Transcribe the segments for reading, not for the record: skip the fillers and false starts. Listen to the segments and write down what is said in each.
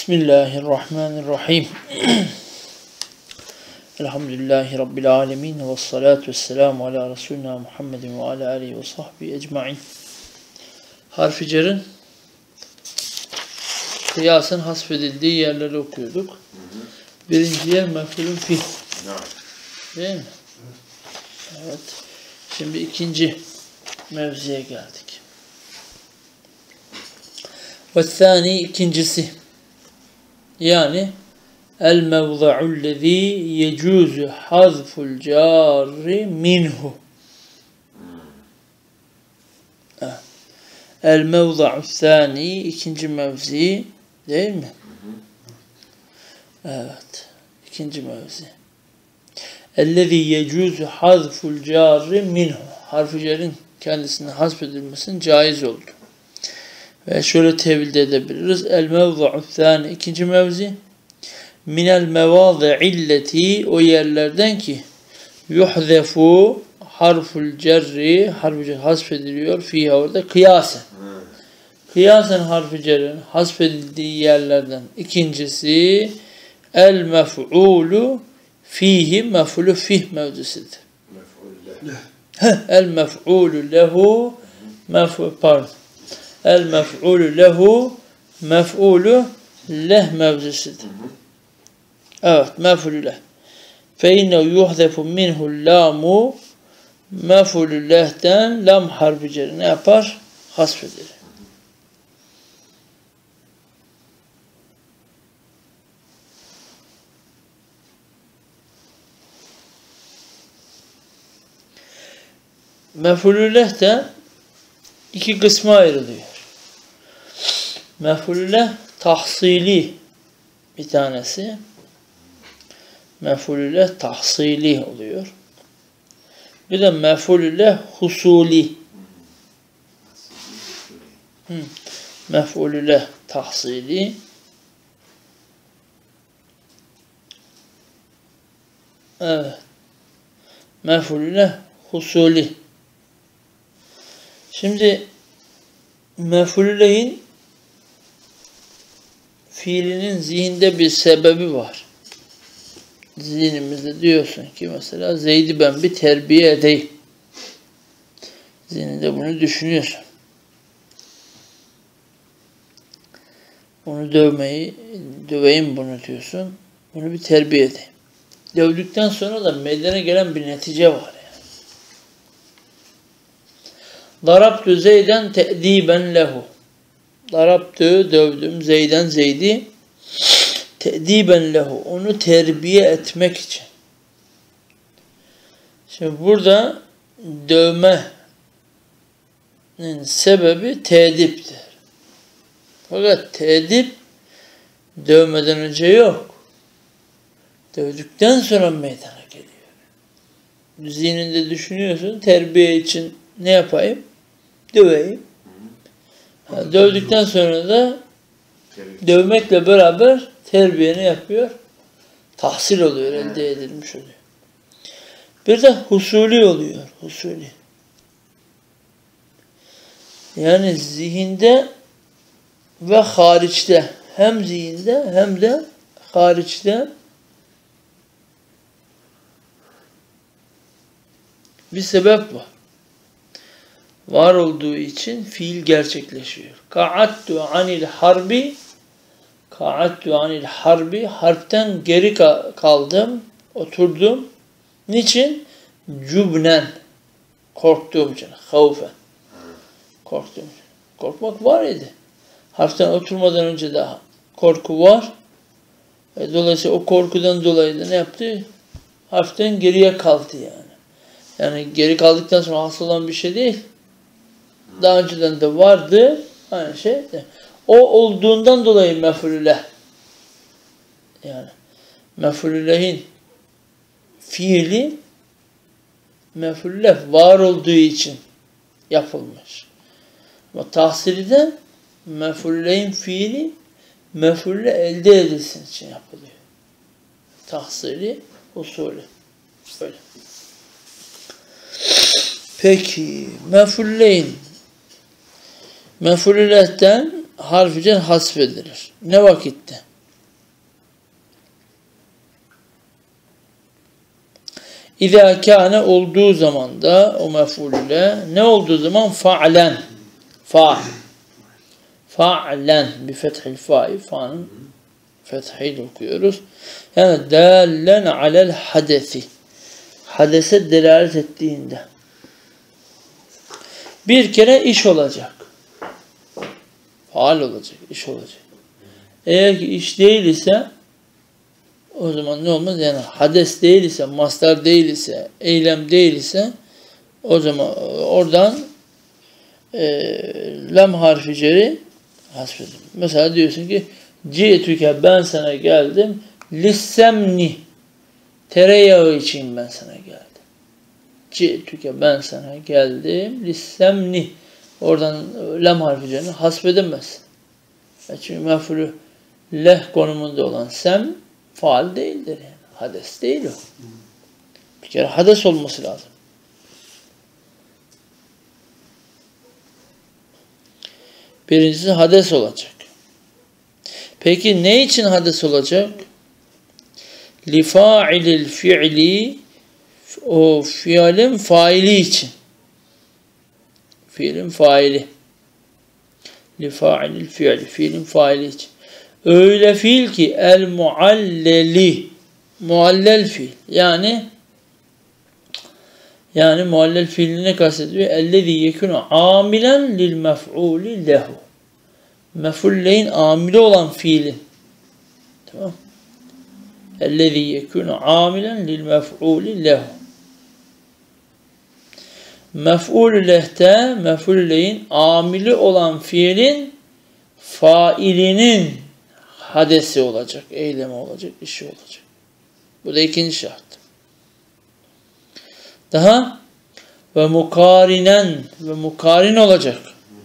Bismillahirrahmanirrahim. Elhamdülillahi Rabbil alemin. Ve salatu vesselamu ala Resulina Muhammedin ve ala alihi ve sahbihi ecma'in. Harf-i cer'in kıyasın hasfedildiği yerleri okuyorduk. Birinci yer mef'ulün fih. Değil mi? Evet. Şimdi ikinci mevziye geldik. Ve thani ikincisi. Yani el mevza'ullezî yecuzu hazful cari minhu. El mevza'uthani ikinci mevzi değil mi? Evet. İkinci mevzi. Ellezî yecuzu hazful cari minhu. Harf-i cer'in kendisine hasfedilmesinin caiz oldu. Ve şöyle tevil edebiliriz. El mevzu'uthani ikinci mevzi. Minel mevâzi'illeti o yerlerden ki yuhzefu harful cerri harf-i cer hasfediliyor fiha orada kıyasen. Kıyasen harf-i cerrin hasfedildiği yerlerden ikincisi el mef'ulu fihi mef'ulu fih mevzusidir. El mef'ulu lehu el mef'ulu lehu mef'ulu leh mevzusidir. Evet, mef'ulü leh. Fe inne yuhzefu minhu lamu mef'ulü leh'ten lam harfi cerri ne yapar? Hasfedilir. Mef'ulü leh de iki kısma ayrılıyor. Mef'ulü leh tahsili bir tanesi. Mef'ulü leh tahsili oluyor. Bir de mef'ulü leh husuli. Mef'ulü leh tahsili. Evet. Mef'ulü leh husuli. Şimdi mef'ulü lehin fiilinin zihinde bir sebebi var. Zihnimizde diyorsun ki mesela Zeyd'i ben bir terbiye edeyim. Zihninde bunu düşünüyorsun. Onu döveyim bunu diyorsun. Bunu bir terbiye edeyim. Dövdükten sonra da meydana gelen bir netice var yani. Darabtu Zeyden te'diben lehu. Darabtu dövdüm Zeyden Zeyd'i te'diben lehu. Onu terbiye etmek için. Şimdi burada dövmenin sebebi tediptir. Fakat tedip dövmeden önce yok. Dövdükten sonra meydana geliyor. Zihninde düşünüyorsun, terbiye için ne yapayım? Döveyim. Dövdükten sonra da dövmekle beraber terbiye ne yapıyor? Tahsil oluyor, elde edilmiş oluyor. Bir de husuli oluyor, husuli. Yani zihinde ve hariçte, hem zihinde hem de hariçte bir sebep var. Var olduğu için fiil gerçekleşiyor. Ka'attu anil harbi harpten geri kaldım, oturdum. Niçin? Cübnen. Korktuğum için. Havfen. Korktuğum için. Korkmak var idi. Harpten oturmadan önce daha korku var. Dolayısıyla o korkudan dolayı da ne yaptı? Harpten geriye kaldı yani. Yani geri kaldıktan sonra hasıl olan bir şey değil. Daha önceden de vardı. Aynı şey. O olduğundan dolayı mef'ulü leh. Yani mef'ulü lehin fiili mef'ulü leh var olduğu için yapılmış. Ama tahsiliden mef'ulü lehin fiili mef'ulü leh elde edilsin için yapılıyor. Tahsili usulü. Böyle. Peki mef'ulü lehin mef'ulü leh'ten harf-i cer hasfedilir. Ne vakitte? İzâ kâne olduğu zaman da o mef'ul ile ne olduğu zaman fa'len. Fa. Fa'len bi fethil fa'i. Fa'nın fethiyle okuyoruz. Yani dâllen alel hadesi. Hadese delalet ettiğinde. Bir kere iş olacak. Faal olacak, iş olacak. Eğer ki iş değil ise o zaman ne olmaz? Yani hades değil ise, mastar değil ise, eylem değil ise o zaman oradan lam harfi ceri hasfedin. Mesela diyorsun ki ci'tüke ben sana geldim lissemni tereyağı için ben sana geldim. Ci'tüke ben sana geldim lissemni oradan lam harfi cerini hasfedemezsin. Çünkü mef'ulü leh konumunda olan sem faal değildir yani. Hades değil o. Bir kere hades olması lazım. Birincisi hades olacak. Peki ne için hades olacak? Lifa'ilil fi'li o fiilin faili için. Fiilin faili. Lifa'ilil fi'li fiilin faili için. Öyle fiil ki el mualleli muallel fiil. Yani muallel fiilini ne kastediyor? Ellezî yekûnu amilen lil mef'ûli lehu. Mef'ulleyin amili olan fiilin. Tamam. Ellezî yekûnu amilen lil mef'ûli lehu. Mef'ûl lehte mef'ulleyin amili olan fiilin failinin hadesi olacak, eylemi olacak, işi olacak. Bu da ikinci şart. Daha ve mukarinen ve mukarin olacak.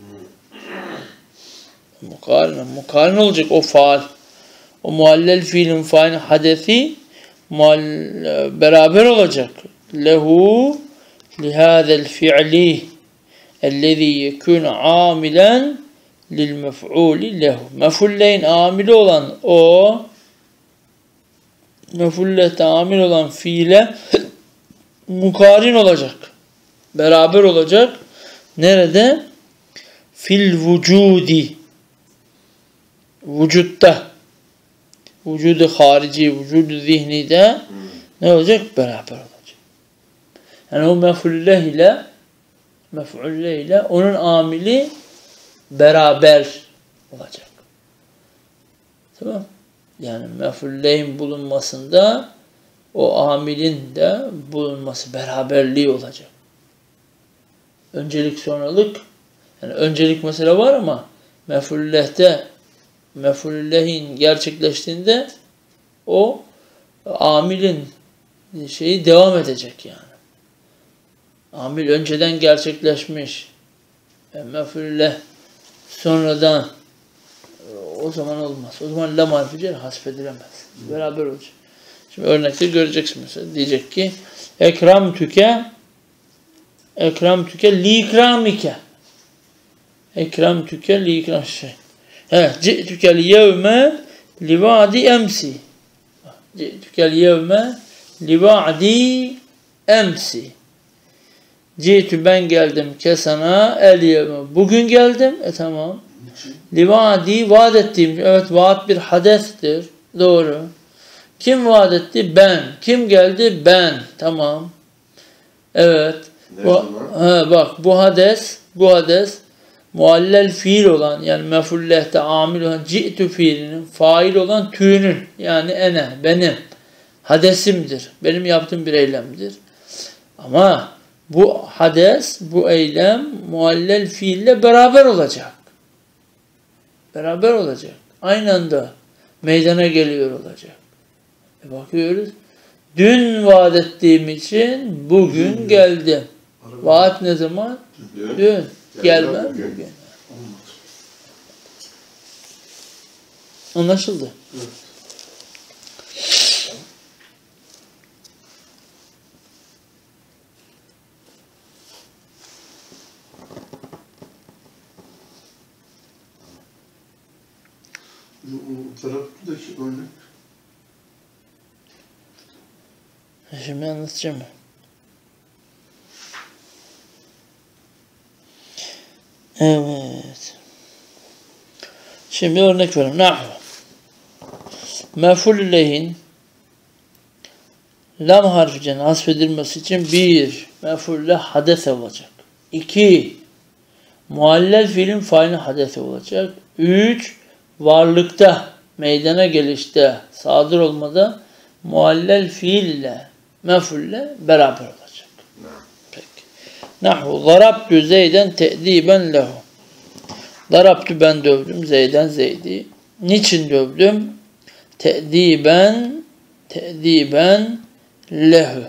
Mukarin olacak o faal. O muallel fiilin failin hadesi beraber olacak. Lehu lihâzel fi'li ellezî yekûnu amilen lil mef'ûli lehu. Mef'ulleyin amili olan o mef'ullehte amil olan fiile mukarin olacak. Beraber olacak. Nerede? Fil vücudi. Vücutta. Vücudu harici, vücudu zihni de ne olacak? Beraber olacak. Yani o mef'ulleh ile onun amili beraber olacak. Tamam. Yani mef'ullehin bulunmasında o amilin de bulunması beraberliği olacak. Öncelik sonralık yani öncelik mesele var ama mef'ullehin gerçekleştiğinde o amilin şeyi devam edecek yani. Amil önceden gerçekleşmiş. Mef'ulleh sonradan o zaman olmaz. O zaman lam harfi cer hasfedilemez. Beraber olacak. Şimdi örnekte göreceksin mesela. Diyecek ki ekramtüke likramike. Ekramtüke likram şey. Ci'tüke liyevme livadi emsi. Ci'tüke liyevme livadi emsi. Ci'tü ben geldim ke sana el yevme. Bugün geldim. Tamam. Livadi vaat ettiğim. Evet vaat bir hadestir. Doğru. Kim vaat etti? Ben. Kim geldi? Ben. Tamam. Evet. Bak bu hades muallel fiil olan yani mef'ullehte amil olan ci'tü fiilinin fail olan tü'nün yani benim hadesimdir. Benim yaptığım bir eylemdir. Ama bu hades, bu eylem muallel fiille beraber olacak. Beraber olacak. Aynı anda meydana geliyor olacak. Bakıyoruz. Dün vaat ettiğim için bugün geldim. Vaat ne zaman? Dün. Gelmem bugün. Anlaşıldı. Evet. O taraftaki örnek. Şimdi anlatacağım. Evet. Şimdi örnek verelim. Nahvu. Mef'ul lehin lam harficinin hasfedilmesi için bir, mef'ulle hadese olacak. 2, muallel fiilin failin hadese olacak. 3, varlıkta, meydana gelişte, sadır olmada muallel fiille, mef'ulle beraber olacak. Peki. Nahvu. Darabtu Zeyden te'diben lehu. Darabtu ben dövdüm Zeyden Zeydi. Niçin dövdüm? Te'diben lehu.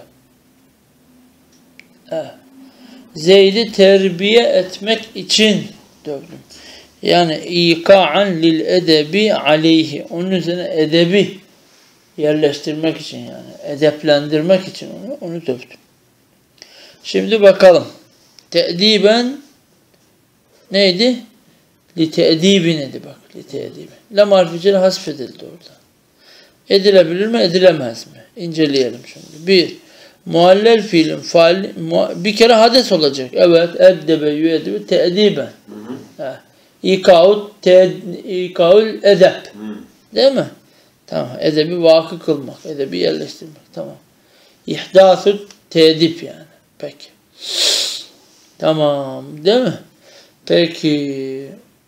Zeyd'i terbiye etmek için dövdüm. Yani ika'an lil edebi aleyhi. Onun üzerine edebi yerleştirmek için yani. Edeplendirmek için onu dövdüm. Şimdi bakalım. Te'diben neydi? Li te'dibi neydi bak. Li te'dibi. Lam harfi hasfedildi orada. Edilebilir mi? Edilemez mi? İnceleyelim şimdi. Bir, muallel fiilin faali bir kere hades olacak. Evet. Eddebe yüedebe te'diben. İkaul edep. Değil mi? Tamam. Edebi vakı kılmak. Edebi yerleştirmek. Tamam. İhdâsü te'dip yani. Peki. Tamam. Değil mi? Peki.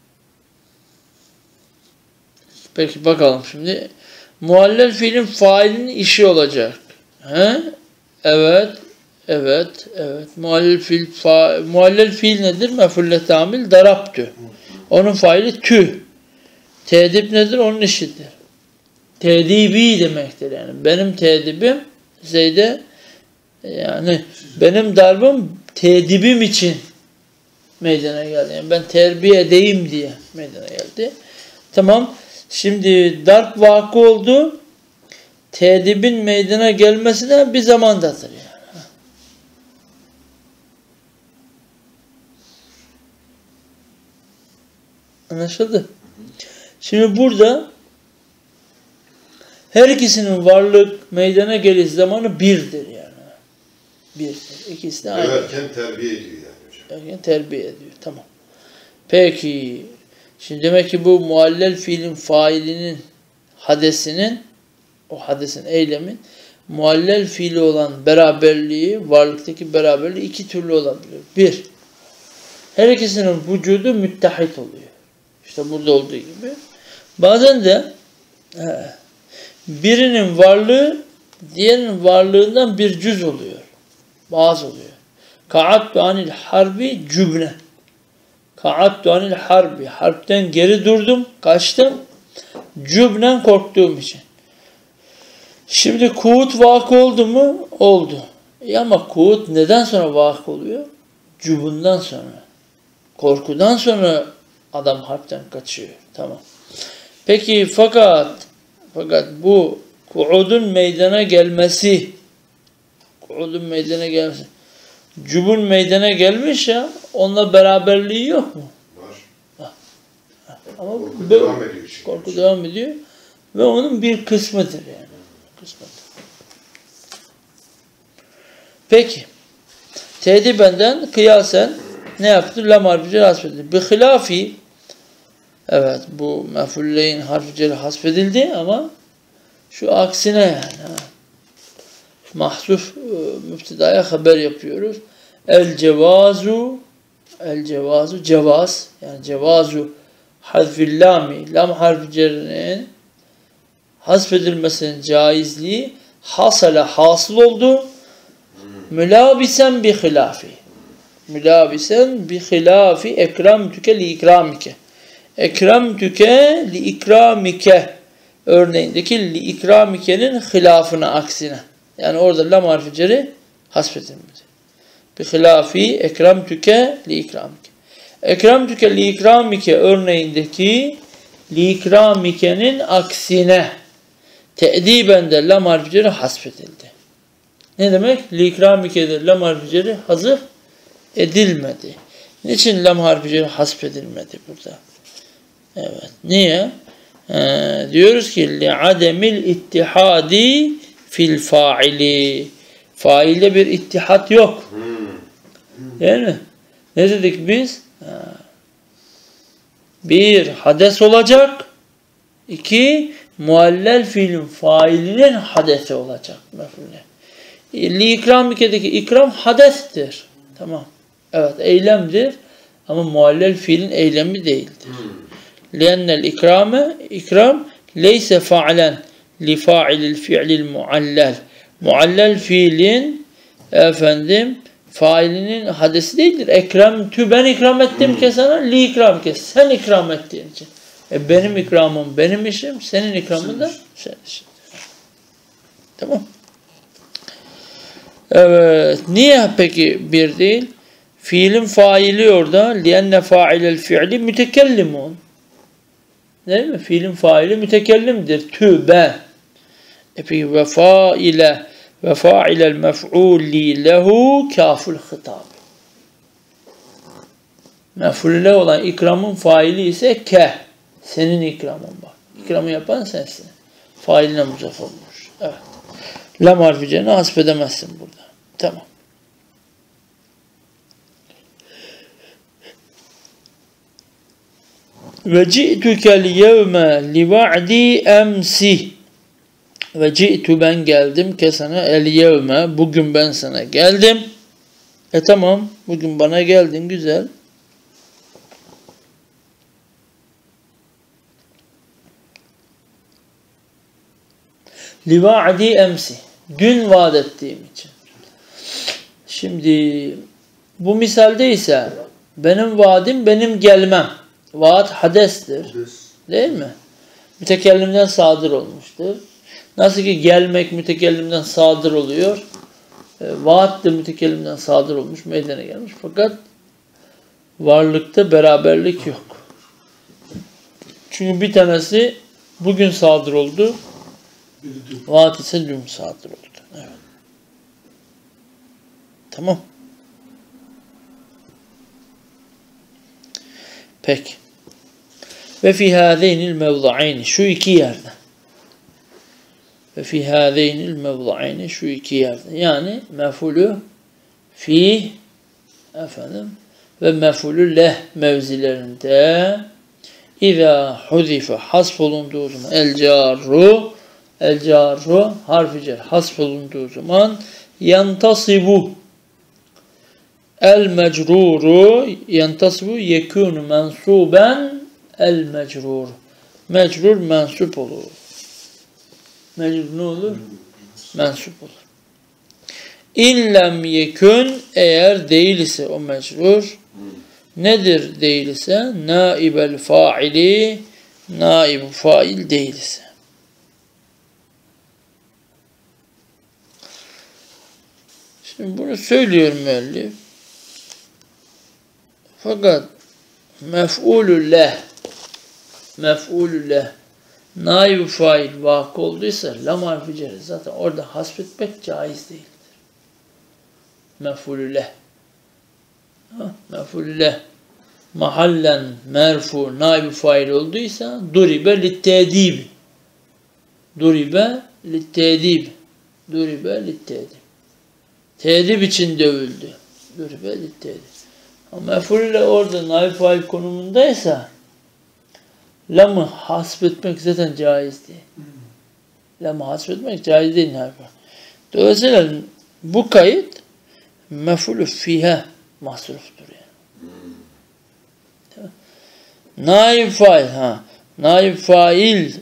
Peki bakalım şimdi. Muallel fiilin failinin işi olacak. He? Evet. Evet. Evet. Muallel fiil nedir? Mef'ulle tamil darabtü. Onun faili tü. Tedip nedir? Onun işidir. Tedibi demektir yani. Benim tedibim Zeyd'e yani benim darbım tedibim için meydana geldi. Yani ben terbiye edeyim diye meydana geldi. Tamam. Şimdi darp vakı oldu. Tedibin meydana gelmesi de bir zamandadır yani. Anlaşıldı? Şimdi burada her ikisinin varlık meydana geliş zamanı birdir yani. Birdir. İkisi de aynı. Erken terbiye ediyor yani hocam. Erken terbiye ediyor. Tamam. Peki. Şimdi demek ki bu muallel fiilin failinin hadesinin o hadesin eylemin muallel fiili olan beraberliği, varlıktaki beraberliği iki türlü olabilir. Bir, her ikisinin vücudu müttehit oluyor. İşte burada olduğu gibi. Bazen de birinin varlığı diğerinin varlığından bir cüz oluyor. Bazı oluyor. Ka'attu anil harbi cübne. Ka'attu anil harbi. Harpten geri durdum. Kaçtım. Cübnen korktuğum için. Şimdi kuğut vakı oldu mu? Oldu. Ama kuğut neden sonra vakı oluyor? Cübünden sonra. Korkudan sonra adam harpten kaçıyor. Tamam. Peki fakat bu kuğudun meydana gelmesi cübün meydana gelmiş ya onunla beraberliği yok mu? Var. Ama korku devam ediyor. Korku devam ediyor ve onun bir kısmıdır yani. Peki. Tedibenden kıyasen ne yaptı? Lam harfi hasfedildi. Bihilafi evet bu mef'ulleyn harfi hasfedildi ama şu aksine yani. Mahzuf müptedaya haber yapıyoruz. El cevazu cevaz yani cevazu harfil lami lam harfi cerinin hasfedilmesinin caizliği hasıl oldu. Mülabisen bi hilafi ekremtüke li ikramike. Ekremtüke li ikramike örneğindeki li ikramike'nin hilafına aksine. Yani orada lam harfi ceri hasfedilmedi. Bi hilafi ekremtüke li ikramike. Ekremtüke li ikramike örneğindeki li ikramike'nin aksine te'diben de lam harfi ceri hasfedildi. Ne demek? Li ikramike'de lam harfi ceri hazır edilmedi. Niçin lam harfi ceri hasfedilmedi burada? Evet. Niye? Diyoruz ki li ademil ittihadi fil faili. Failde bir ittihat yok. Değil mi? Ne dedik biz? Bir, hades olacak. İki, muallel fiilin failinin hadesi olacak. Li ikramike'deki ikram hadestir. Tamam. Evet, eylemdir. Ama muallel fiilin eylemi değildir. Liennel ikram leyse fa'len li fa'ilil fi'lil muallel. Muallel fiilin failinin hadesi değildir. Ekremtü, ben ikram ettim ki sana, li ikram ki sen ikram ettiğin için. Benim ikramım benim işim, senin ikramın da senin işin. Tamam. Evet. Niye peki bir değil? Fiilin faili orada. Lienne fa'ilel fi'li mütekellimun. Değil mi? Fiilin faili mütekellimdir. Tübe. Peki ve fa'ilel mef'uli lehu kaful hitab. Mef'ule olan ikramın faili ise ke. Senin ikramın bak. İkramı yapan sensin. Failine muzaf olmuş. Evet. Lam harfi cerine hasbedemezsin burada. Tamam. Ve ci'tukel yevme li va'di emsi. Ve ci'tu, ben geldim ke sana, el yevme, bugün ben sana geldim. Tamam, bugün bana geldin, güzel. Li va'di emsi. Dün vaat ettiğim için. Şimdi bu misalde ise benim vaadim benim gelmem. Vaat hadestir. Değil mi? Mütekellimden sadır olmuştur. Nasıl ki gelmek mütekellimden sadır oluyor. Vaat de mütekellimden sadır olmuş, meydana gelmiş. Fakat varlıkta beraberlik yok. Çünkü bir tanesi bugün sadır oldu. Vaat ise dün sadır oldu. Evet. Tamam. Peki. Ve fi hâzeynil mevza'ayni, şu iki yerde. Ve fi hâzeynil mevza'ayni, şu iki yerde. Yani mef'ulü fi ve mef'ulü leh mevzilerinde İzâ huzife hasf olunduğu zaman el carru harfi cer hasf olunduğu zaman yantasibu el mecruru yantasibu yekûnu mensuben el mecrur. Mecrur mensup olur. Mecrur ne olur? Mensup olur. İllem yekün, eğer değil ise o mecrur nedir değil ise? Naibel faili, naib fail değil ise. Şimdi bunu söylüyor müellif. Fakat mef'ulü leh naib fail vakı olduysa lam harfi cerre zaten orada hasbetmek caiz değildir. Mef'ulü leh. Mef'ulü leh mahallen merfu naib fail olduysa duribe littedib. Duribe littedib. Tedib için dövüldü. Duribe littedib. Ama mef'ulü leh orada naib fail konumundaysa lam'ı hasbetmek zaten caiz değil. Lam'ı hasbetmek caiz değil. Dolayısıyla bu kayıt mef'ulü fihe mahsuruftur yani. Naib fail naib fail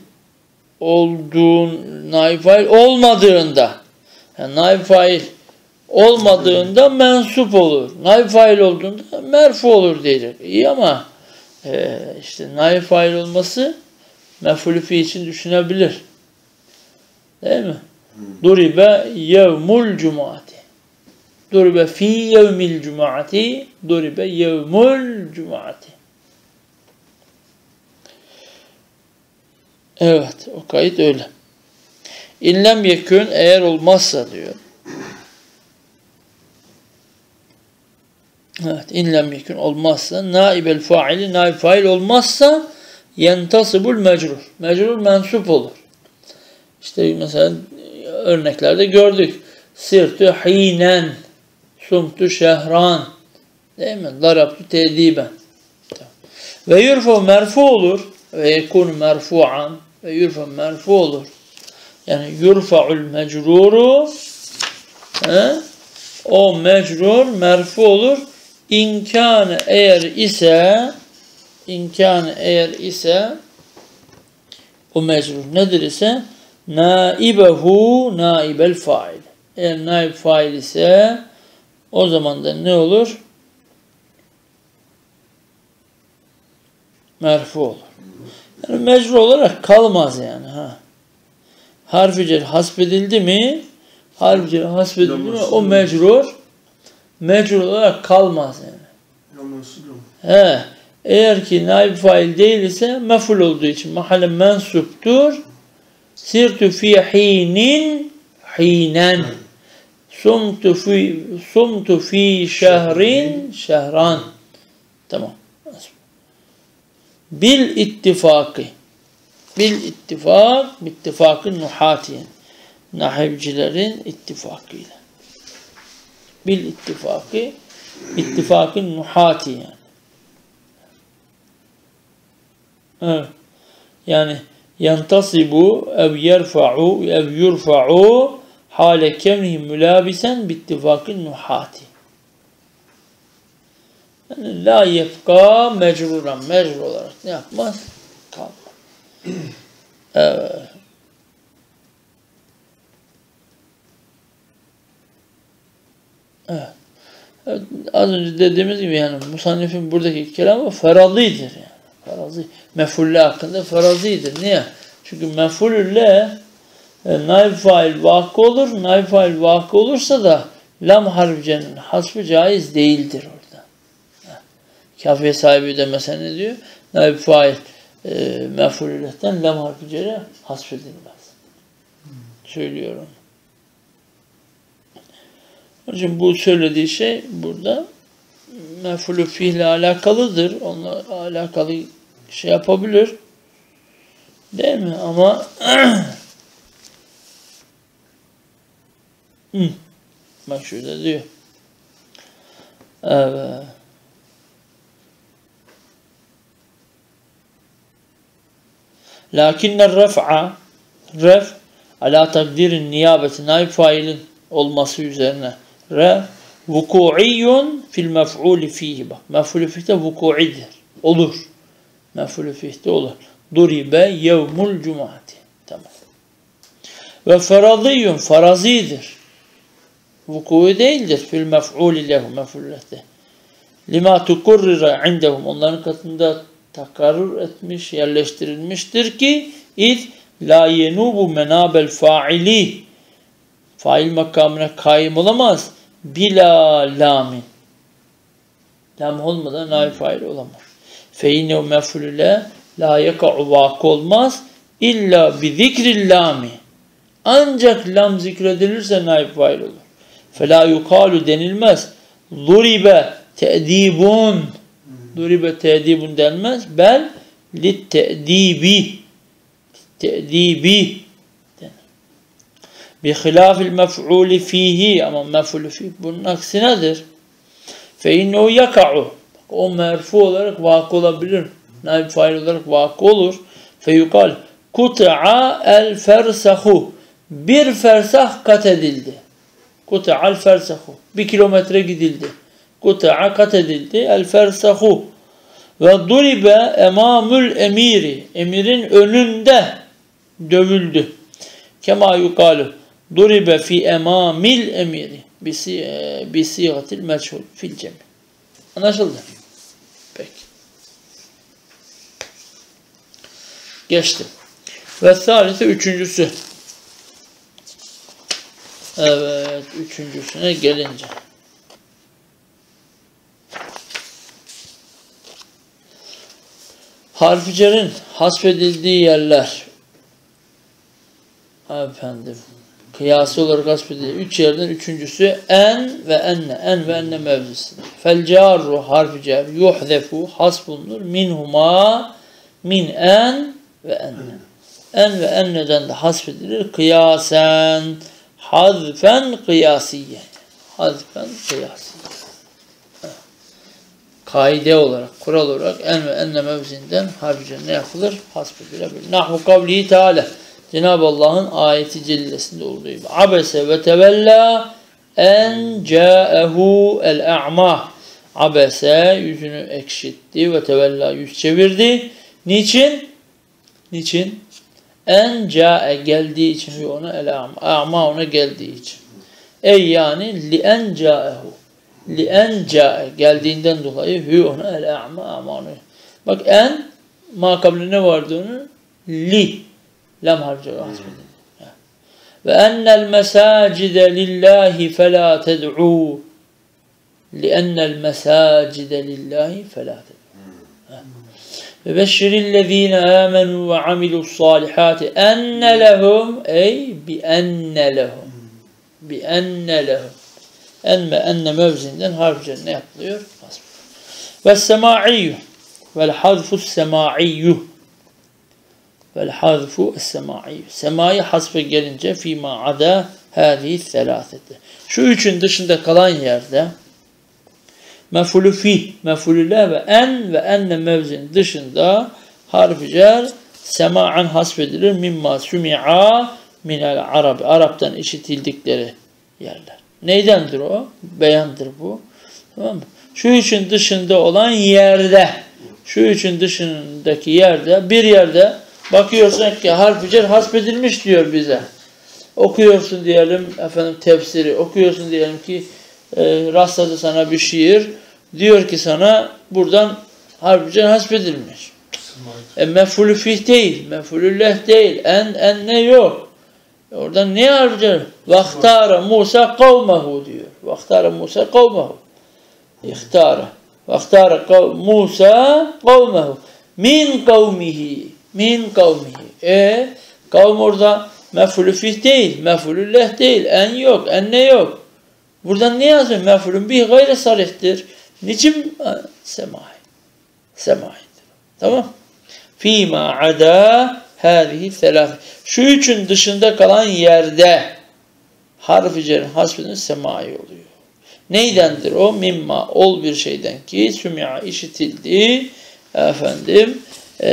olmadığında yani naib fail olmadığında mensup olur. Naib fail olduğunda merfu olur diyecek. İyi ama işte naib fail olması mef'ulü fi için düşünebilir. Değil mi? Duribe yevmul cumati. Duribe fi yevmil cumati. Duribe yevmul cumati. Evet, o kayıt öyle. İnlem yekün, eğer olmazsa diyor. Evet, inlem yekün olmazsa, naibel faili, naib fail olmazsa yentasibul mecrur. Mecrur mensup olur. İşte mesela örneklerde gördük. Sirtu hinen, sumtu şehran. Değil mi? Darabtu tediben. Ve yurfa merfu olur. Ve yekun merfu'an. Ve yurfa merfu olur. Yani yurfa'ul mecruru, o mecrur merfu olur. İmkanı eğer ise o mecrur nedir ise naibehu naibel fail. Eğer naib fail ise o zaman da ne olur? Merfu olur. Yani mecrur olarak kalmaz yani. Harf-i cer hasbedildi mi? Harf-i cer hasbedildi mi? O mecrur olarak kalmaz yani. Eğer ki naib fail değil ise mef'ul olduğu için mahalle mensuptur. Sirtu fi hinen. Sumtu fi şehran. Tamam. Bil ittifakın nuhatiyen. Nahivcilerin ittifakıyla. Bil ittifakın nuhatiyen. Evet. Yani yantasibu ev yerfa'u ev yurfa'u hale kevnihi mülabisen bittifakın nuhati. Yani la yefka mecruran. Mecrur olarak ne yapmaz? Kalmaz. Evet. Evet. Evet. Az önce dediğimiz gibi yani musannifin buradaki kelamı ferazidir yani. Ferazi. Mef'ulle hakkında ferazidir. Niye? Çünkü mef'ulle naib fail vakı olur. Naib fail vakı olursa da lam harficenin hasbı caiz değildir orada. Kafiye sahibi de mesela ne diyor? Naib fail mef'ulilletten lam harficene hasbedilmez. Söylüyorum. Onun için bu söylediği şey burada mef'ulü fihle alakalıdır. Onunla alakalı şey yapabilir. Değil mi? Ama bak şurada diyor. Evet. Lakinner ref ala takdirin niyabeti naib failin olması üzerine vuku'iyyun fil mef'ulü fihi. Bak mef'ulü fihte vuku'idir. Olur. Mef'ulü fihte olur. Duribe yevmul cumati. Tamam. Ve feraziyyun farazidir. Vuku'u değildir. Fil mef'ulü lehu mef'ulühte. Lima tukurrira indehum. Onların katında takarrur etmiş, yerleştirilmiştir ki la yenubu menabel faili. Fail makamına kaim olamaz. Bila lamin. Lam olmadan naib fail olamaz. Feynev mef'ulüle la yaka'u vakı olmaz. İlla bi zikril lami. Ancak lam zikredilirse naib fail olur. Fela yukalu denilmez. Duribe te'dibun. Duribe te'dibun denmez. Bel lit te'dibi. Te'dibi. Bi hilafil mef'ulü fihi. Ama mef'ulü fihi bunun aksinedir. Fe innehu yaka'u. O merfu olarak vakı olabilir. Naib fail olarak vakı olur. Fe yukal kut'a el fersahu. Bir fersah kat edildi. Kut'a el fersahu. 1 kilometre gidildi. Kut'a kat edildi. El fersahu. Ve duribe emamül emiri. Emirin önünde dövüldü. Kema yukalu. Duribe fi emamil emiri. Bisigatil meçhul fil cemi. Anlaşıldı? Peki. Geçtim. Ve salise üçüncüsü. Evet. Üçüncüsüne gelince. Harf-i cerin hasfedildiği yerler. Efendim. Kıyası olarak hasfedildiği 3 yerden üçüncüsü en ve enne. En ve enne mevzisidir. Fel carru harf-i cer yuhzefu hasbundur. Minhuma min en ve enne. En ve enneden de hasfedilir. Kıyasen hazfen kıyasiye. Hazfen kıyasiye. kaide olarak, kural olarak en ve enne mevzinden harfice ne yapılır? Hasbedilebilir. Nahvu kavlihi teala. Cenab-ı Allah'ın ayeti cellesinde olduğu gibi. Abese ve tevella en câehu el-a'ma. Abese yüzünü ekşitti ve tevella yüz çevirdi. Niçin? Niçin? En câe geldiği için ona el-a'ma. A'ma ona geldiği için. Ey yani li en câehu. Li en câe geldiğinden dolayı hü ona el-a'ma. A'ma ona. Bak en makabli ne vardı onun? Li. Lam harfi hasbedin. Ve ennel mesacide lillahi felâ ted'û. Li'ennel mesacide lillahi felâ ted'û. Ve beşşirillezîne âmenû ve amilussâlihâti enne lehum ey bi enne lehum. Bi enne lehum. En ve enne mevzinden harfice ne yapılıyor? Ve semâ'iyyü. Vel hazfus semâ'iyyü. Vel hazfu es-semâ'iyyü. Semâ'yı hasfe gelince fîmâ adâ hâzihi selâseti. Şu üçün dışında kalan yerde mef'ulü fi, mef'ulü le ve enne mevzinin dışında harf-i cer sema'an hasfedilir mimma sumi'a minel arabi. Arap'tan işitildikleri yerler. Neydendir o? Beyandır bu. Tamam mı? Şu üçün dışında olan yerde, şu üçün dışındaki yerde, bir yerde bakıyorsun ki harf-i cer hasfedilmiş diyor bize. Okuyorsun diyelim efendim tefsiri, okuyorsun diyelim ki rastladı sana bir şiir. Diyor ki sana buradan harf-i cer hasfedilmiş. Mef'ulü fih değil, mef'ulü leh değil, en ne yok. Oradan ne harf-i cer? Vaktara Musa kavmehu diyor. Vaktara Musa kavmehu. İhtara. Vaktara Musa kavmehu. Min kavmihi. Min kavmihi. Kavm orada mef'ulü fih değil, mef'ulü leh değil, en yok, en ne yok. Buradan ne yazıyor? Mef'ulün bih gayri sarihtir. Niçin? Semai. Semai'dir. Tamam. Fîmâ adâ hâzihi selâf. Şu üçün dışında kalan yerde harf-i cerin hasbinin semai oluyor. Neydendir o? Mimma ol bir şeyden ki süm'a işitildi. Efendim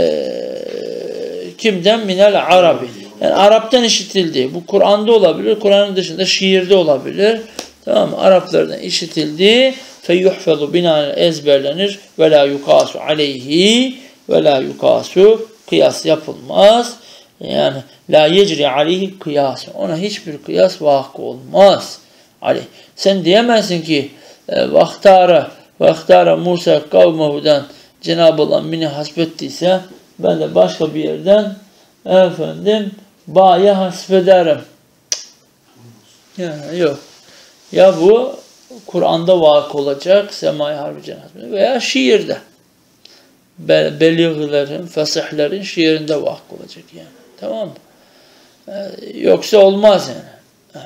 kimden? Minel arabi. Yani Arap'tan işitildi. Bu Kur'an'da olabilir. Kur'an'ın dışında şiirde olabilir. Tamam mı? Araplardan işitildi. Feyuhfezu binaen ezberlenir. Ve la yukasu aleyhi. Ve la yukasu. Kıyas yapılmaz. Yani la yecri aleyhi kıyas. Ona hiçbir kıyas vakı olmaz. Aleyh. Sen diyemezsin ki vaktara Musa kavmehu'dan Cenab-ı Allah beni hasbettiyse ben de başka bir yerden efendim ba'ya hasbederim. Yani yok. Ya bu Kur'an'da vakı olacak semai harfi hasbeder veya şiirde. Beliğlerin, fesihlerin şiirinde vakı olacak yani. Tamam mı? Yoksa olmaz yani.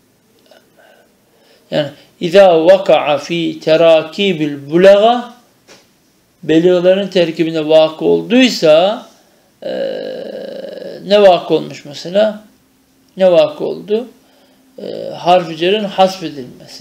Yani İzâ vaka'a fî terakîbil bulaga beliğlerin terkibinde vakı olduysa ne vakı olmuş mesela? Ne vakı oldu? Harf-i cerin hasfedilmesi.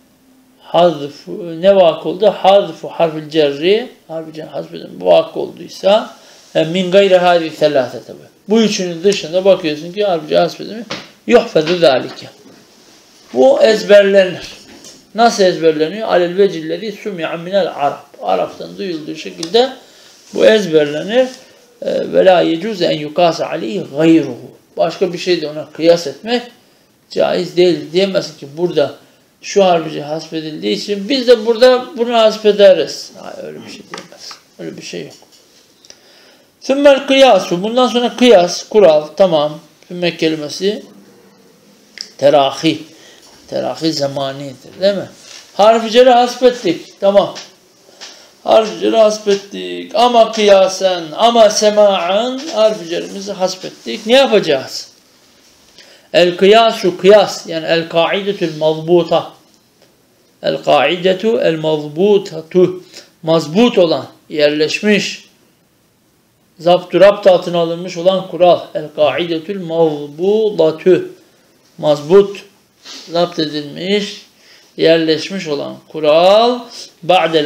Ne vakı oldu? Hazfu harf-i cerri harf-i cerin hasfedilmesi. Bu vakı olduysa min gayri hâzi selâse tabi. Bu üçünün dışında bakıyorsun ki harf-i cerin hasfedilmesi yuhfezu zâlike. Bu ezberlenir. Nasıl ezberleniyor? Alel vecillezi sumi'a minel Arap. Arap'tan duyulduğu şekilde bu ezberlenir. Ve la yecuz en yukasa aleyhi gayruhu. Başka bir şey de ona kıyas etmek caiz değil. Diyemezsin ki burada şu harfici hasbedildiği için biz de burada bunu hasbederiz. Hayır, öyle bir şey diyemezsin. Öyle bir şey yok. Sümmel kıyasu. Bundan sonra kıyas, kural, tamam. Sümme kelimesi terahi. Terahi zamanidir değil mi? Harfi-ceri hasbettik. Tamam. Harfi-ceri hasbettik. Ama kıyasen, ama sema'an harfi-cerimizi hasbettik. Ne yapacağız? El-kıyasu kıyas. Yani el-kaidetül mazbuta. El-kaidetu el-mazbutatu. Mazbut olan, yerleşmiş, zapt-ı altına alınmış olan kural. El-kaidetül mazbutatu. Mazbut. Zapt edilmiş, yerleşmiş olan kural ba'del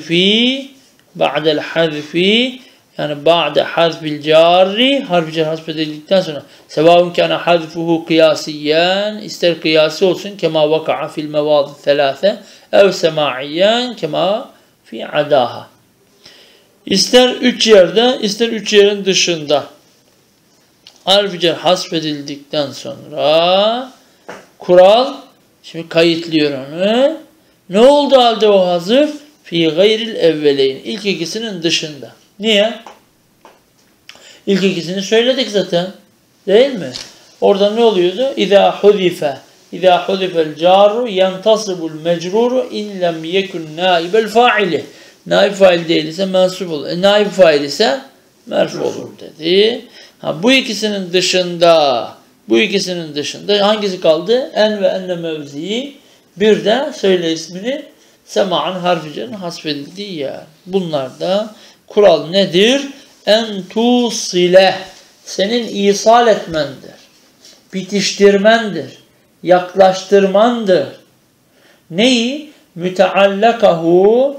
hazfi yani ba'de hazfil cari harfi cer hasfedildikten sonra sevabun kana hazfuhu kıyasiyen ister kıyasi olsun kema vaka'a fil mevadi thelâfe ev semaiyen kema fi adaha. İster 3 yerde ister 3 yerin dışında harfi cer hasfedildikten sonra kural şimdi kayıtlıyor onu. Ne oldu halde o hazf? Fi gayril evveleyn. İlk ikisinin dışında. Niye? İlk ikisini söyledik zaten. Değil mi? Orada ne oluyordu? İzâ huzifel caru yentasibul mecruru in lem yekun naibel faili. Naib fail değilse mensup olur. Naib fail ise merfu olur dedi. Bu ikisinin dışında hangisi kaldı? En ve enne mevziyi. Bir de söyle ismini sema'an harfi cer'in hasfedildiği yer. Bunlar da kural nedir? En tusile senin isal etmendir. Bitiştirmendir. Yaklaştırmandır. Neyi? Müteallakahu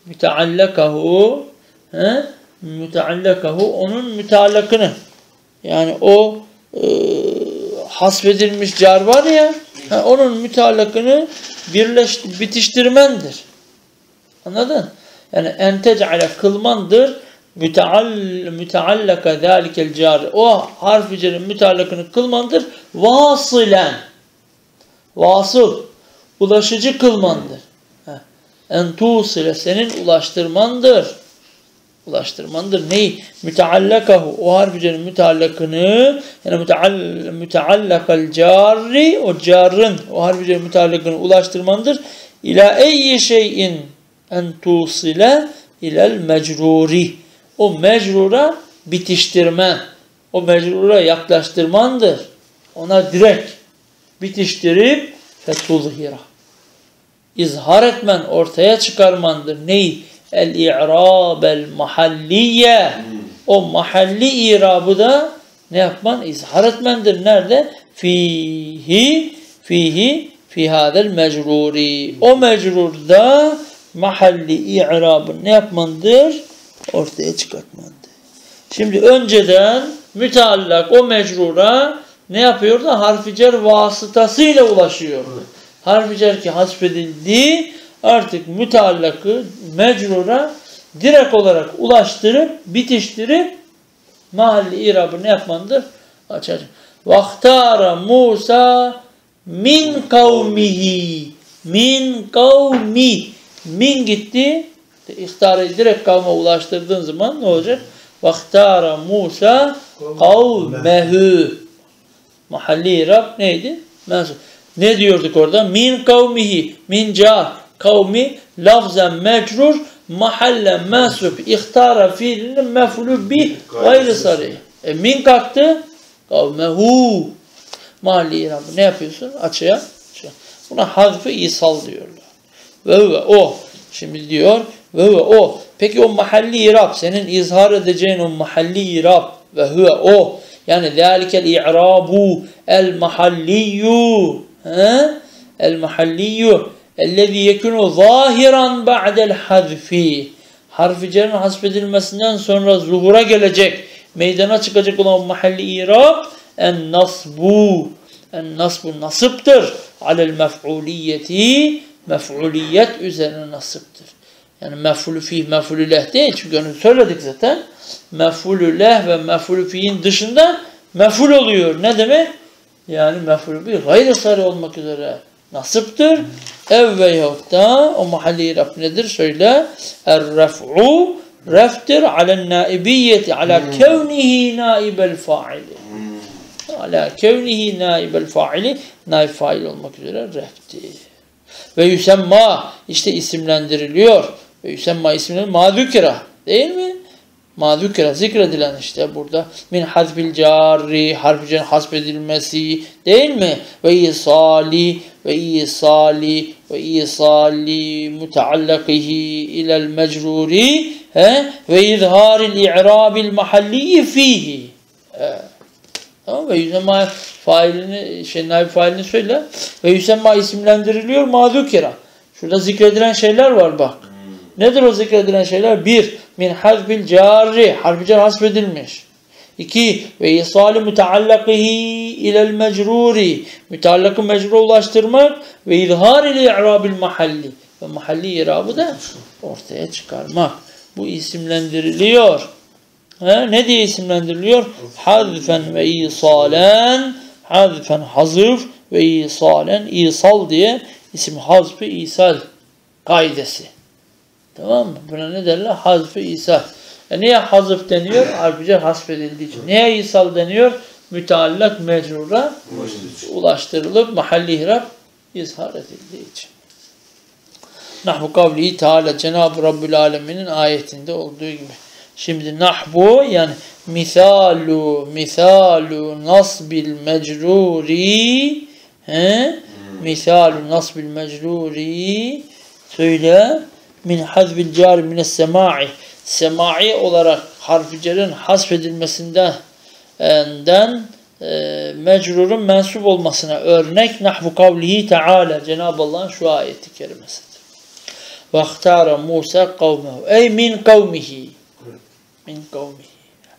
onun müteallakını yani o hasfedilmiş car var ya onun müteallakını bitiştirmendir. Anladın? Yani en tec'ale kılmandır müteallaka zâlikel car o harf-i cerin müteallakını kılmandır vasıl ulaşıcı kılmandır. En tusile senin ulaştırmandır. Neyi? Müteallakahu o harf-i cerin müteallakını yani müteallakal cari o carın o harf-i cerin müteallakını ulaştırmandır. İlâ eyyi şeyin en tusile ilel mecruri. O mecrura bitiştirmen. O mecrura yaklaştırmandır. Ona direkt bitiştirip fetuzhira. İzhar etmen, ortaya çıkarmandır. Neyi? El-i'râbel mahalliyye. O mahalli i'rabı da ne yapman? İzhar etmendir. Nerede? Fi hadel mecruri. O mecrurda mahalli i'rabı ne yapmandır? Ortaya çıkartmandır. Şimdi önceden müteallak o mecrura ne yapıyordu? Harf-i cer vasıtasıyla ulaşıyordu. Harf-i cer ki hasfedildi artık müteallakı mecrura direkt olarak ulaştırıp bitiştirip mahalli i'rabı ne yapmandır? Açacak. Vahtara Musa min kavmihi. Min gitti. İhtarı direkt kavme ulaştırdığın zaman ne olacak? Vahtara Musa kavmehu. Mahalli i'rab neydi? Mensup. Ne diyorduk orada? Min kavmihi. Min ca kavmi lafzen mecrur mahallen mensup. İhtara fiilinin mef'ulü bi gayri sarih. Min kalktı. Kavmehu. Mahalli i'rabı ne yapıyorsun? Açığa. Buna hazf-ı isal diyorlar. Ve o. Şimdi diyor ve o. Peki o mahalli i'rab senin izhar edeceğin o mahalli i'rab ve huve o. Yani zâlikel i'rabu el mahalliyyu. El mahalliyyu ellezî yekunu zâhiran ba'del hazfi. Harf-i cerin hasfedilmesinden sonra zuhura gelecek, meydana çıkacak olan mahalli i'rab en nasbu. En nasbu nasıptır. Alel mef'uliyeti mef'uliyet üzerine nasıptır. Yani mef'ulü fih, mef'ulü leh değil. Çünkü onu söyledik zaten. Mef'ulü leh ve mef'ulü fihin dışında mef'ul oluyor. Ne demek? Yani mef'ulü bih gayri sarı olmak üzere nasıptır. Ev veyahut da o mahalli i'rab nedir? Söyle. Er-ref'u ref'tir alen naibiyeti ala kevnihi naibel fa'ili. Ala kevnihi naibel fa'ili naib fail olmak üzere ref'tir. Ve yüsemma işte isimlendiriliyor. Ve yüsemma isimleri mazükira değil mi? Mazükira zikredilen işte burada min hazfil cari harf-i cer hasfedilmesi değil mi? Ve isali muteallakihi ilel mecruri ve izharil i'rabil mahalli fihi. Tamam mı? Ve yüsemma failini, naib failini söyle. Ve yüsemma isimlendiriliyor mâzukira. Şurada zikredilen şeyler var bak. Nedir o zikredilen şeyler? 1. Min hazbil cari. Harfi cer hasfedilmiş. 2. Ve isali müteallakihi ilel mecruri. Müteallakı mecrura ulaştırmak ve izhar ile i'rabil mahalli. Ve mahalli i'rabı da ortaya çıkarmak. Bu isimlendiriliyor. Ne diye isimlendiriliyor? Hazfen ve isalen. Hazfen hazıf ve isalen. İsal diye isim hazf-ı isal kaidesi. Tamam mı? Buna ne derler? Hazf-ı isal. Niye hazıf deniyor? Harfice hasfedildiği için. Niye isal deniyor? Müteallak mecrura ulaştırılıp mahalli i'rab izhar edildiği için. Nahvu kavlihi Teala Cenab-ı Rabbül Alemin'in ayetinde olduğu gibi. Şimdi nahvu yani misalu nasbil mecruri misalu nasbil mecruri söyle min hazbil cari mines semai semai olarak harfi cerin hasfedilmesinden mecrurun mensup olmasına örnek nahvu kavlihi Teala Cenab-ı Allah'ın şu ayeti kerimesidir. Vahtara Musa kavmehu ey min kavmihi min kavmihi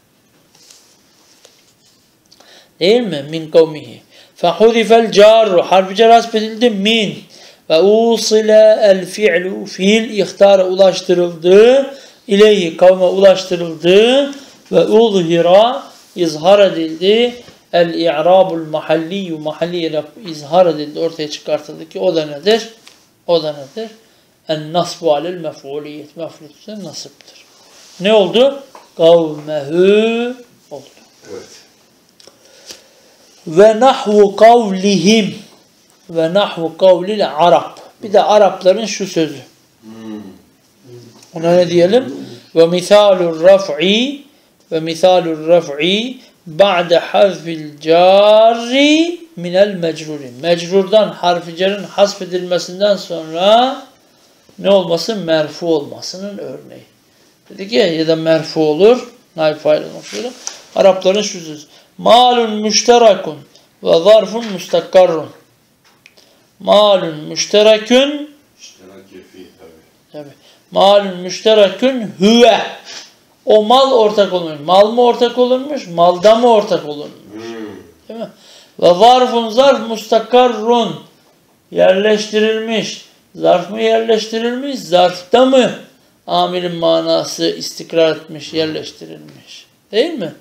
değil mi? Min kavmihi fehudifel carru harfi cer hasfedildi min ve usile el fi'lu fiil ihtara ulaştırıldı ileyhi kavme ulaştırıldı ve uzhira izhar edildi el i'rabul mahalli mahalli izhar edildi ortaya çıkartıldı ki o da nedir? O da nedir? En nasbu alel mef'uliyet mef'uliyet nasiptir. Ne oldu? Kavmehu oldu. Evet. Ve nahvu kavlihim ve nahvu kavlil Arap. Bir de Arapların şu sözü. Ona ne diyelim? Ve misalur raf'i ba'de hazfil cari minel mecruri. Mecrurdan harfi cerin hasfedilmesinden sonra ne olması? Merfu olmasının örneği. Dedik ya da merfu olur. Naib fail olmak üzere. Arapların şu sözü. Malun müşterakun ve zarfun mustakkarrun. Malun müşterakun tabii. Malun müşterakun huve. O mal ortak olmuş. Mal mı ortak olunmuş? Malda mı ortak olunmuş? Değil mi? Ve zarfun zarf mustakkarrun. Yerleştirilmiş. Zarf mı yerleştirilmiş? Zarfta mı? Amilin manası istikrar etmiş, yerleştirilmiş. Değil mi?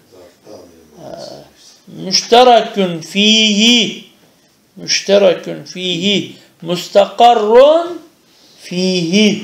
Müşterakün fihi. Müşterakün fihi. Mustakarrun fihi.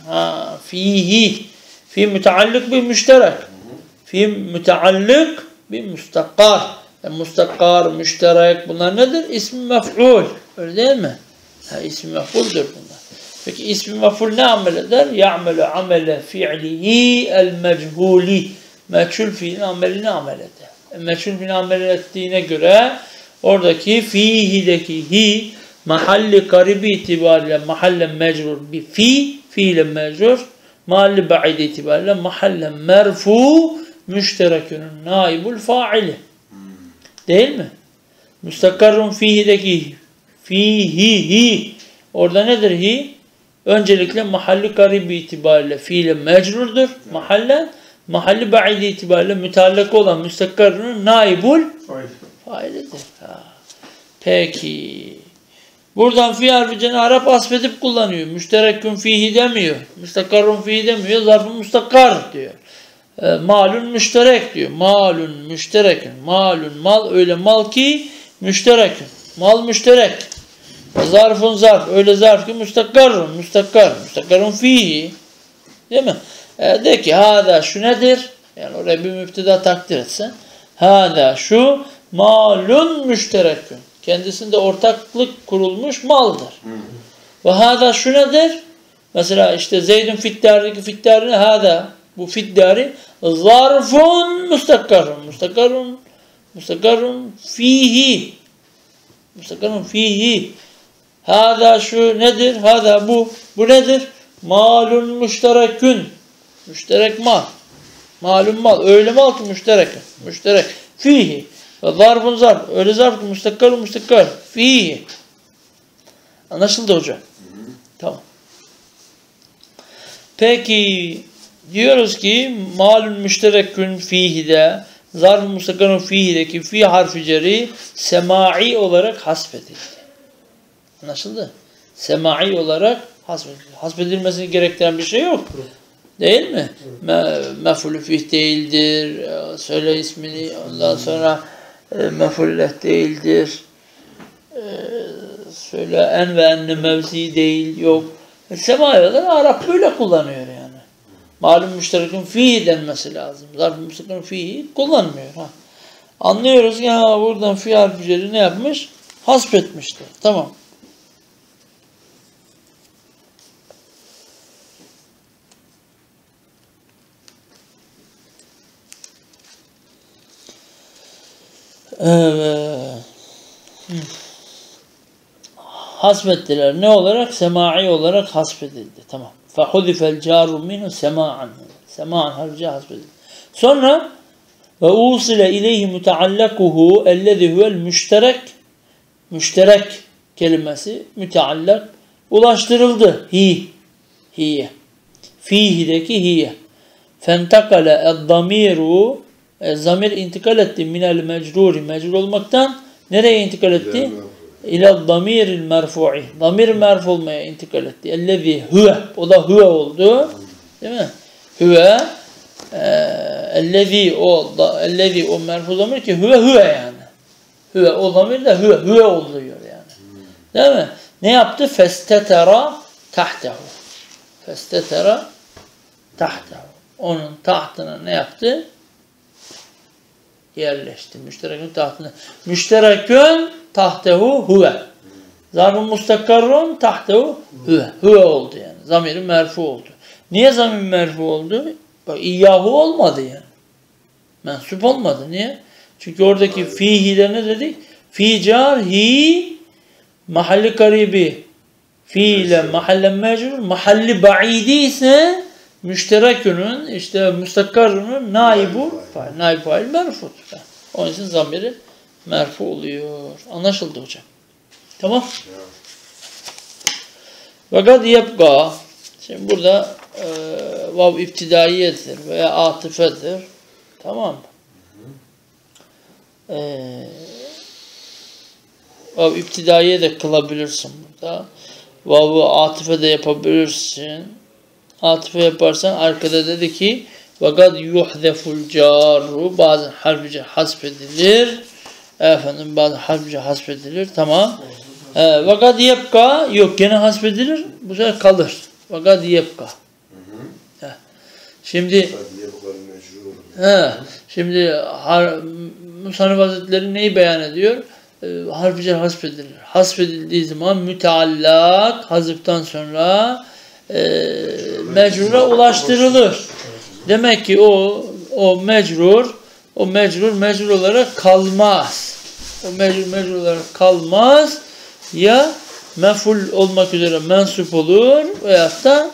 Fihi. Fi müteallık bir müşterek. Fi müteallık bir mustakar. Mustakar, müşterek bunlar nedir? İsmi mef'ul. Öyle değil mi? İsmi mef'uldur bunlar. Peki ismi mef'ul ne amel eder? Ya'melu amele fi'lihi el mechuli. Meçhul fiilin amelini amel eder. Meçhul fiilin amel ettiğine göre oradaki fi'hideki hi mahalli karibi itibariyle mahallen mecrur bir fiile mecrur mahalli ba'id itibariyle mahallen merfu müşterekünün naibul faili. Değil mi? Müstakarrun fi'hideki fihi orada nedir hi? Öncelikle mahalli karibi itibariyle fiile mecrurdur. Mahalli ba'id itibariyle müteallak olan müstakarrunun naibul failidir. Peki. Buradan fi harficini Arap asfedip kullanıyor. Müşterekün fihi demiyor. Müstakarrun fihi demiyor. Zarf-ı mustakar diyor. Malun müşterek diyor. Malun müşterekün. Malun mal öyle mal ki müşterekün. Mal müşterek. Zarfun zarf. Öyle zarf ki müstakarrun. Müstakarrun fihi. Değil mi? De ki hâdâ şu nedir? Yani oraya bir müpteda takdir etsen. Hâdâ şu malun müşterekün. Kendisinde ortaklık kurulmuş maldır. Ve hâdâ şu nedir? Mesela işte Zeydun fiddâriki fiddârini hâdâ. Bu fiddâri zarfun müstakarrun. Müstakarrun fihi. Müstakarrun fihi. Hâdâ şu nedir? Hâdâ bu. Bu nedir? Malun müşterekün. Müşterek mal. Malum mal. Öyle mal ki müşterek. Müşterek. Fihi. Zarfun zarf. Öyle zarf ki müstakkarun müstakkar. Fihi. Anlaşıldı hocam. Tamam. Peki diyoruz ki malun müşterekün fihi de zarf-ı müstakkarun fihi'deki fi harfi ceri semai olarak hasbedildi. Anlaşıldı? Semai olarak hasbedildi. Hasbedilmesini gerektiren bir şey yok. Değil mi? Mef'ulü fih değildir. Söyle ismini. Ondan sonra mef'ulü leh değildir. Söyle en ve enne mevzi değil. Yok. Semayalar Arap böyle kullanıyor yani. Malum müşterekin fihi denmesi lazım. Zarf-ı müşterekin fihi kullanmıyor. Ha. Anlıyoruz ki buradan fi harfi ne yapmış? Hasbetmiştir. Tamam. Evet. Hasbettiler. Ne olarak? Semai olarak hasbedildi. Tamam. فَحُذِفَ الْجَارُ مِنْهُ سَمَاعًا. Sema'an harfi hasbedildi. Sonra وَاُوصِلَ اِلَيْهِ مُتَعَلَّكُهُ اَلَّذِي هُوَ الْمُشْتَرَكِ Müşterek kelimesi müteallak ulaştırıldı. Hiye. Fihi'deki hiye. فَانْتَقَلَ الضَّمِيرُ zamir intikal etti minel mecruri mecrur olmaktan nereye intikal etti? İlâ damiril merfu'i. Damir merfu olmaya intikal etti. Ellezî huve. O da huve oldu. Değil mi? Huve ellezî o merfu zamir ki huve yani. Huve o zamir de huve oluyor yani. Değil mi? Ne yaptı? Festetera tahtehu. Festetera tahtehu. Onun tahtına ne yaptı? Yerleşti. Müşterekün tahtına. Müşterekün tahtehu huve. Zarf-ı mustakkarrun tahtehu huve. Huve oldu yani. Zamiri merfu oldu. Niye zamir merfu oldu? Bak iyyahu olmadı yani. Mensup olmadı. Niye? Çünkü oradaki fihi'de ne dedik? Fi car hi mahalli karibi fi ile mahallen mecrur mahalli ba'idi ise müşterekünün işte mustakkarrunun naibu fail merfu. Onun için zamiri merfu oluyor. Anlaşıldı hocam. Tamam. Ve gad yebqa. Şimdi burada vav iptidaiyedir veya atıfedir. Tamam mı? Vav iptidaiye de kılabilirsin burada. Vav'ı atıfe de yapabilirsin. Atıfe yaparsan arkada dedi ki وَقَدْ يُحْذَفُ الْجَارُ bazen harfice hasfedilir. Efendim bazen harfice hasfedilir. Tamam. وَقَدْ يَبْقَى yok gene hasfedilir. Bu sefer kalır. وَقَدْ يَبْقَى Şimdi Musannif Hazretleri neyi beyan ediyor? Harfice hasfedilir. Hasfedildiği zaman müteallak hazıftan sonra mecrura ulaştırılır. Demek ki o mecrur olarak kalmaz. O mecrur olarak kalmaz. Ya mef'ul olmak üzere mensup olur veyahut da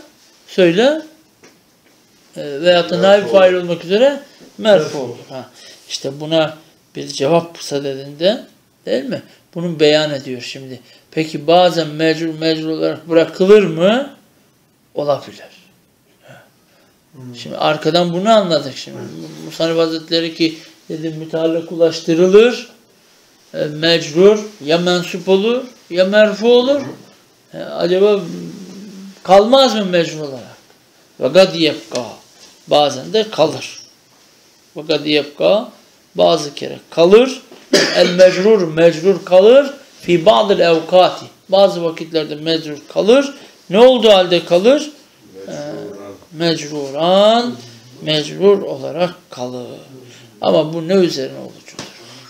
veyahut da naib fail olmak üzere merfu olur. İşte buna bir cevap sadedinde değil mi? Bunu beyan ediyor şimdi. Peki bazen mecrur olarak bırakılır mı? Olabilir. Şimdi arkadan bunu anladık şimdi. Musannif Hazretleri ki dedi müteallak ulaştırılır. Mecrur ya mensup olur ya merfu olur. Acaba kalmaz mı mecrur olarak? Ve gad yebqa. Bazen de kalır. Ve gad yebqa. Bazı kere kalır. El mecrur kalır. Fi ba'dil evkati. Bazı vakitlerde mecrur kalır. Ne olduğu halde kalır? Mecrur olarak kalır. Ama bu ne üzerine olucudur?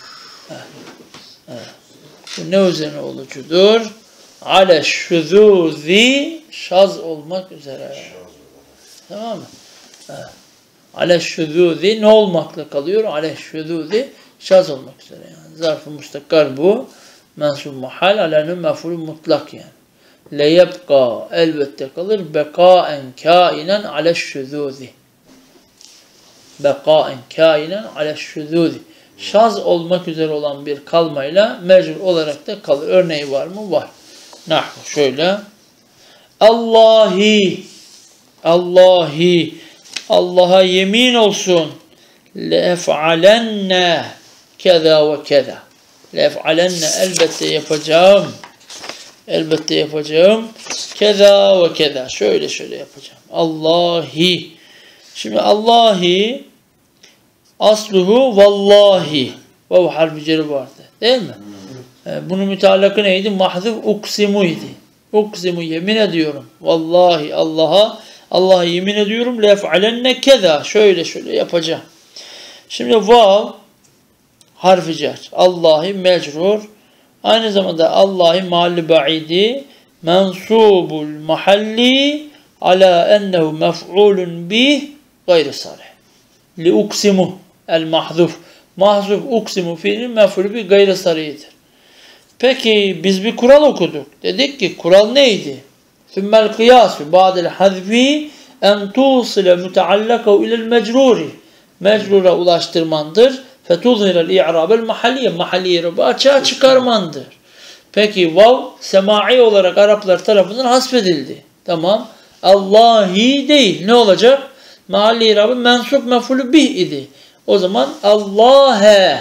Bu ne üzerine olucudur? Ale şuzuzi şaz olmak üzere. Tamam mı? Ale şuzuzi ne olmakla kalıyor? Ale şuzuzi şaz olmak üzere. Yani zarf-ı mustakkar bu. Mensup mahal ale'nin mef'ulü mutlak yani. Leyebqa elbette kalır. Bekaen kainen aleşşüzûzi. Bekaen kainen aleşşüzûzi. şaz olmak üzere olan bir kalmayla mecbur olarak da kalır. Örneği var mı? Var. Nahvu şöyle. Allahi, Allahi, Allah'a yemin olsun. Le'ef'alenne keza ve keza. Le'ef'alenne, elbette yapacağım. Elbette yapacağım. Keza ve keza. Şöyle şöyle yapacağım. Allahi. Şimdi Allahi asluhu vallahi. Vav harfi ceri vardı. Değil mi? Bunun müteallakı neydi? Mahzuf uksimu idi. Uksimu, yemin ediyorum. Vallahi Allah'a yemin ediyorum. Lef'alenne keza. Şöyle şöyle yapacağım. Şimdi vav harfi cer. Allahi mecrur. Aynı zamanda Allahi mahalli ba'idi mensubul mahalli ala ennehu mef'ulun bih gayri sarih. Li uksimu el mahzuf. Mahzuf uksimu fiilin mef'ulü bih gayri sarih'dir. Peki biz bir kural okuduk. Dedik ki kural neydi? Sümmel kıyasu ba'del hazfi en tusile müteallakahu ilel mecruri. Mecrura ulaştırmandır. Fetuzhirel i'rabel mahalliye. Mahalli i'rabı açığa çıkarmandır. Peki vav semai olarak Araplar tarafından hasfedildi. Tamam. Allahi değil. Ne olacak? Mahalli i'rabı mensup mef'ulü bih idi. O zaman Allah'e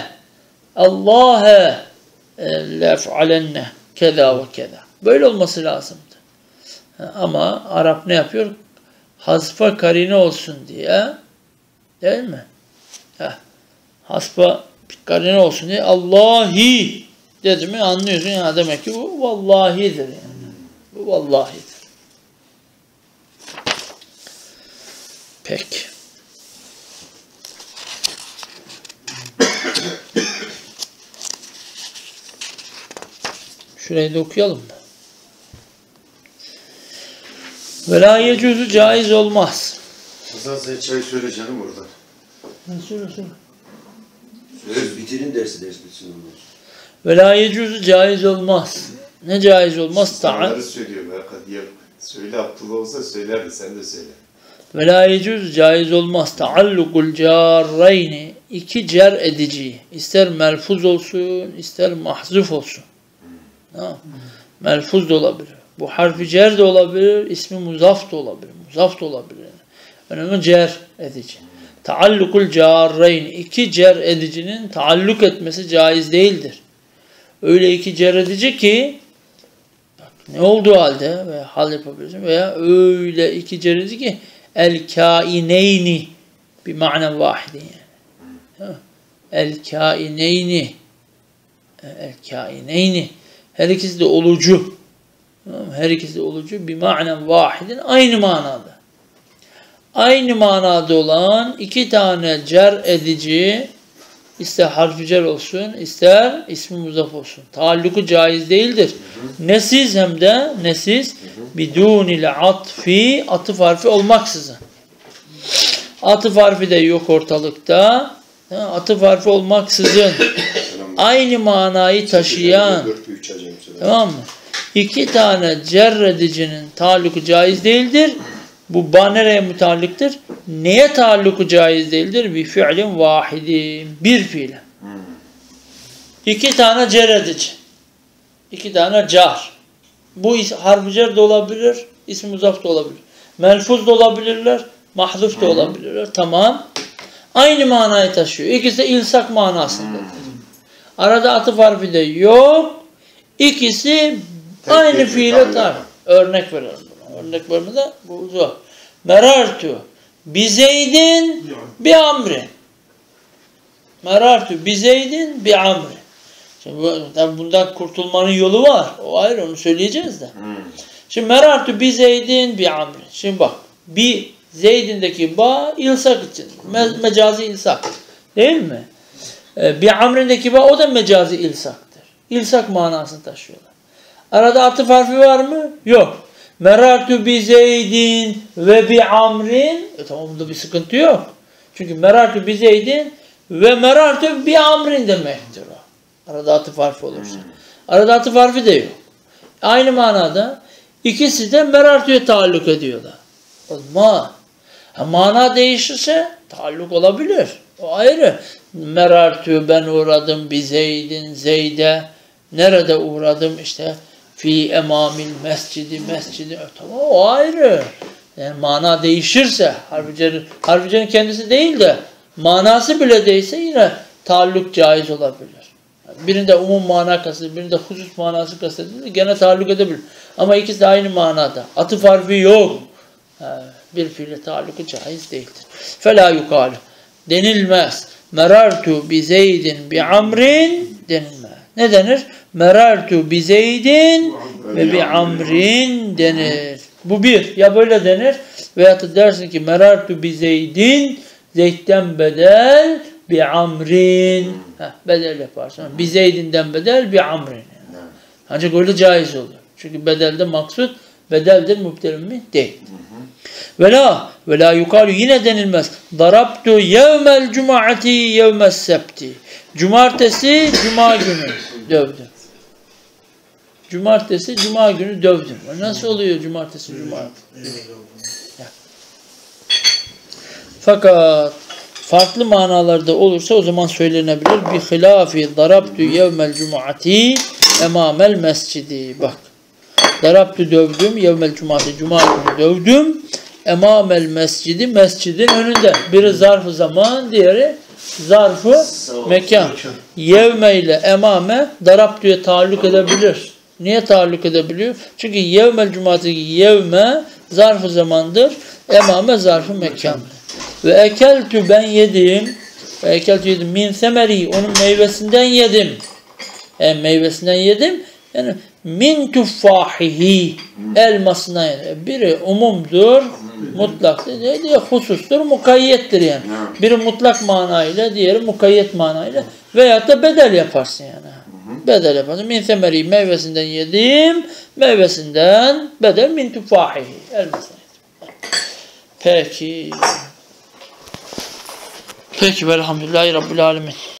lef'alenne keza ve keza. Böyle olması lazımdı. Ama Arap ne yapıyor? Hasfa karine olsun diye, değil mi? Hasfa karine olsun diye Allahi dedi mi anlıyorsun ya, demek ki bu vallahidir yani. Bu vallahidir. Peki. Şurayı da okuyalım mı? Vela yecuzu caiz olmaz. Hasan sen çay söyle canım oradan. Söyle. Bitirin ders bitsin ondan. Vela yecuzu caiz olmaz. Ne caiz olmaz? Onları söylüyor Berkat. Söyle Abdullah olsa söylerdi, sen de söyle. Vela yecuzu caiz olmaz. Taallukul carreyni, iki cer edici. İster melfuz olsun, ister mahzuf olsun. Melfuz da olabilir. Bu harfi cer de olabilir, ismi muzaf da olabilir. Muzaf da olabilir. Önemli cer edici. Taallukul carreyn, iki cer edicinin taalluk etmesi caiz değildir. Öyle iki cer edici ki ne olduğu halde veya hal yapabilirsin veya öyle iki cer edici ki el kaineyni bir manen vahidin yani. El kaineyni her ikisi de olucu. Her ikisi de olucu bir manen vahidin, aynı manada. Aynı manada olan iki tane cer edici, ister harfi cer olsun, ister ismi muzaf olsun. Taalluku caiz değildir. Nesiz, hem de nesiz bidunil atfi, atıf harfi olmaksızın. Atıf harfi de yok ortalıkta. Atıf harfi olmaksızın aynı manayı taşıyan, tamam mı? İki tane cer edicinin taalluku caiz değildir. Bu nereye müteallıktır? Neye taalluku caiz değildir? Bir fiilin vahidi. Bir fiile. İki tane cer edici. İki tane car. Bu harf cer de olabilir, ismi muzaf da olabilir. Melfuz da olabilirler, mahzuf da olabilirler. Tamam. Aynı manayı taşıyor. İkisi de ilsak manasındadır. Arada atıf harfi de yok. İkisi aynı fiile tar. Örnek verelim buna. Örnek vermede bu zor. Merartu bi Zeydin bi Amri. Merartu bi Zeydin bi Amri. Şimdi bundan kurtulmanın yolu var. O ayrı, onu söyleyeceğiz de. Şimdi merartu bi Zeydin bi Amri. Şimdi bak. Bi Zeydin'deki ba ilsak için. Mecazi ilsak. Değil mi? Bi Amri'ndeki ba o da mecazi ilsaktır. İlsak manasını taşıyorlar. Arada atıf harfi var mı? Yok. Merartu bi Zeydin ve bi Amrin. Tamam, bunda bir sıkıntı yok. Çünkü merartu bi Zeydin ve merartu bi Amrin demektir o. Arada atıf harfi olursa. Arada atıf harfi de yok. Aynı manada ikisi de merartuya taalluk ediyorlar. Olmaz. Mana değişirse taalluk olabilir. O ayrı. merartü ben uğradım bi Zeydin Zeyd'e. Nerede uğradım? İşte fi emamil mescidi. Tamam, o ayrı. Yani mana değişirse harficenin kendisi değil de manası bile değilse yine taalluk caiz olabilir. Birinde umum mana kastedilir, birinde husus manası kastedilir. Gene taalluk edebilir. Ama ikisi de aynı manada. Atıf harfi yok. Bir fiile taalluku caiz değildir. Fela yukalu. Denilmez. Merartu bi Zeydin bi Amrin denilmez. Ne denir? Merartu bi Zeydin ve bi Amrin denir. Bu bir. Ya böyle denir veyahut da dersin ki merartu bi Zeydin, Zeyd'den bedel bi Amrin. Bedel yaparsın. Bi Zeydin'den bedel bi Amrin. Ancak öyle caiz olur. Çünkü bedelde maksut bedeldir, mübdel mi? Değil. Ve la yukalu, yine denilmez. Darabtu yevmel cumaati yevmes septi. Cumartesi, cuma günü dövdüm. Cumartesi, cuma günü dövdüm. Nasıl oluyor cumartesi, cuma? Fakat farklı manalarda olursa o zaman söylenebilir. Bi hilafi darabtu yevmel cumaati emamel mescidi. Bak. Darabtu dövdüm yevmel cumaati, cuma günü dövdüm. Emamel mescidi, mescidin önünde. Biri zarf-ı zaman, diğeri zarf-ı mekan. Yevme ile emame darabtu'ya taalluk edebilir. Niye taalluk edebiliyor? Çünkü yevmel cumaati yevme zarf-ı zamandır. Emame zarf-ı mekandır. Ve ekeltü ben yedim. Ve ekeltü yedim. Min semeri, onun meyvesinden yedim. Meyvesinden yedim. Yani min tuffahihi, elmasına yani. Biri umumdur, mutlak, diğeri husustur, mukayyettir yani. Biri mutlak manayla, diğeri mukayyet manayla veyahut da bedel yaparsın yani. Bedel yaparsın. Min semeri, meyvesinden yedim, meyvesinden bedel min tuffahihi, elmasına yedim. Peki. Peki velhamdülillahi Rabbil alemin.